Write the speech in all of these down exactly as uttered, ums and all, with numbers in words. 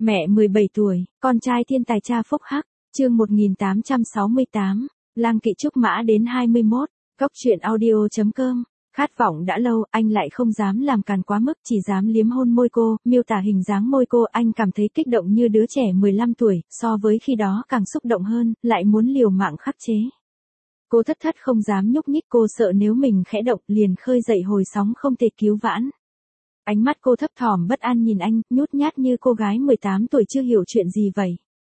Mẹ mười bảy tuổi, con trai thiên tài cha phúc hắc, chương một nghìn tám trăm sáu mươi tám, Lang Kỵ Trúc Mã đến hai mươi mốt, Cốc truyện audio.com. Khát vọng đã lâu, anh lại không dám làm càn quá mức, chỉ dám liếm hôn môi cô, miêu tả hình dáng môi cô, anh cảm thấy kích động như đứa trẻ mười lăm tuổi, so với khi đó càng xúc động hơn, lại muốn liều mạng khắc chế. Cô thất thất không dám nhúc nhích, cô sợ nếu mình khẽ động, liền khơi dậy hồi sóng không thể cứu vãn. Ánh mắt cô thấp thỏm bất an nhìn anh, nhút nhát như cô gái mười tám tuổi chưa hiểu chuyện gì vậy.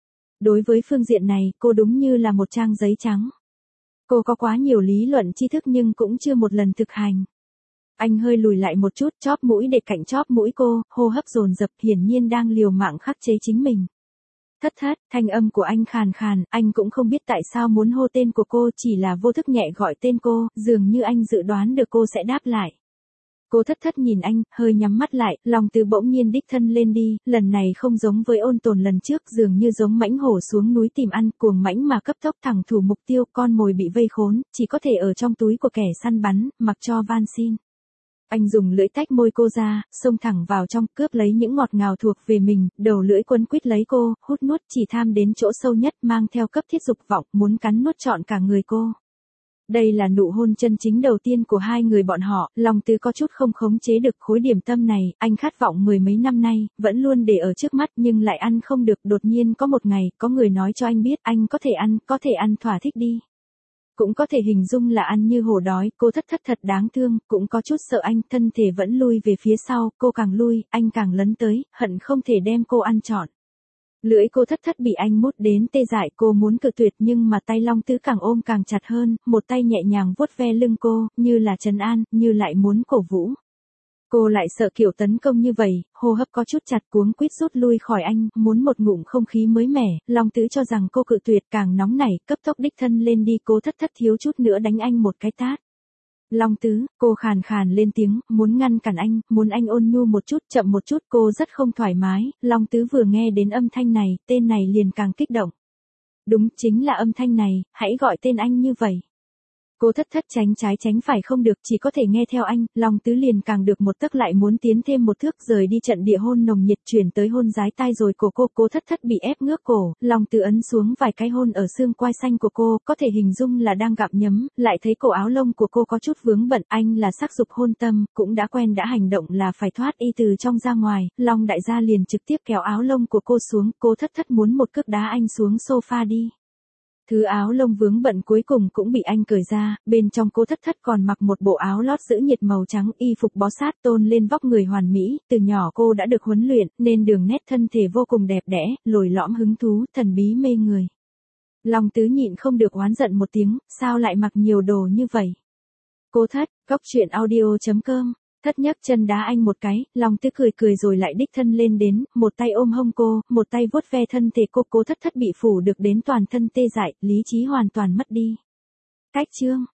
Đối với phương diện này, cô đúng như là một trang giấy trắng. Cô có quá nhiều lý luận tri thức nhưng cũng chưa một lần thực hành. Anh hơi lùi lại một chút, chóp mũi để cạnh chóp mũi cô, hô hấp dồn dập, hiển nhiên đang liều mạng khắc chế chính mình. Thất thất, thanh âm của anh khàn khàn, anh cũng không biết tại sao muốn hô tên của cô, chỉ là vô thức nhẹ gọi tên cô, dường như anh dự đoán được cô sẽ đáp lại. Cô thất thất nhìn anh, hơi nhắm mắt lại, lòng từ bỗng nhiên đích thân lên đi, lần này không giống với ôn tồn lần trước, dường như giống mãnh hổ xuống núi tìm ăn, cuồng mãnh mà cấp tốc thẳng thủ mục tiêu, con mồi bị vây khốn, chỉ có thể ở trong túi của kẻ săn bắn, mặc cho van xin. Anh dùng lưỡi tách môi cô ra, xông thẳng vào trong, cướp lấy những ngọt ngào thuộc về mình, đầu lưỡi quấn quýt lấy cô, hút nuốt chỉ tham đến chỗ sâu nhất, mang theo cấp thiết dục vọng, muốn cắn nuốt trọn cả người cô. Đây là nụ hôn chân chính đầu tiên của hai người bọn họ, lòng Tứ có chút không khống chế được khối điểm tâm này, anh khát vọng mười mấy năm nay, vẫn luôn để ở trước mắt nhưng lại ăn không được, đột nhiên có một ngày, có người nói cho anh biết anh có thể ăn, có thể ăn thỏa thích đi. Cũng có thể hình dung là ăn như hổ đói, cô thất thất thật đáng thương, cũng có chút sợ anh, thân thể vẫn lui về phía sau, cô càng lui, anh càng lấn tới, hận không thể đem cô ăn trọn. Lưỡi cô thất thất bị anh mút đến tê dại, cô muốn cự tuyệt nhưng mà tay Long Tứ càng ôm càng chặt hơn, một tay nhẹ nhàng vuốt ve lưng cô, như là trấn an, như lại muốn cổ vũ. Cô lại sợ kiểu tấn công như vậy, hô hấp có chút chặt, cuống quýt rút lui khỏi anh, muốn một ngụm không khí mới mẻ, Long Tứ cho rằng cô cự tuyệt càng nóng nảy, cấp tốc đích thân lên đi, cô thất thất thiếu chút nữa đánh anh một cái tát. Long Tứ, cô khàn khàn lên tiếng, muốn ngăn cản anh, muốn anh ôn nhu một chút, chậm một chút, cô rất không thoải mái, Long Tứ vừa nghe đến âm thanh này, tên này liền càng kích động. Đúng, chính là âm thanh này, hãy gọi tên anh như vậy. Cô thất thất tránh trái tránh phải không được, chỉ có thể nghe theo anh, Long Tứ liền càng được một tấc lại muốn tiến thêm một thước, rời đi trận địa hôn nồng nhiệt chuyển tới hôn dái tai rồi cổ cô, cô thất thất bị ép ngước cổ, Long Tứ ấn xuống vài cái hôn ở xương quai xanh của cô, có thể hình dung là đang gặm nhấm, lại thấy cổ áo lông của cô có chút vướng bận, anh là sắc dục hôn tâm, cũng đã quen đã hành động là phải thoát y từ trong ra ngoài, Long đại gia liền trực tiếp kéo áo lông của cô xuống, cô thất thất muốn một cước đá anh xuống sofa đi. Thứ áo lông vướng bận cuối cùng cũng bị anh cởi ra, bên trong cô thất thất còn mặc một bộ áo lót giữ nhiệt màu trắng, y phục bó sát tôn lên vóc người hoàn mỹ, từ nhỏ cô đã được huấn luyện, nên đường nét thân thể vô cùng đẹp đẽ, lồi lõm hứng thú, thần bí mê người. Long Tứ nhịn không được oán giận một tiếng, sao lại mặc nhiều đồ như vậy? Cô thất, Cốc truyện audio.com. Thất nhấc chân đá anh một cái, Long Tứ cười cười rồi lại đích thân lên đến, một tay ôm hông cô, một tay vuốt ve thân thể cô, cô thất thất bị phủ được đến toàn thân tê dại, lý trí hoàn toàn mất đi. Cách chương.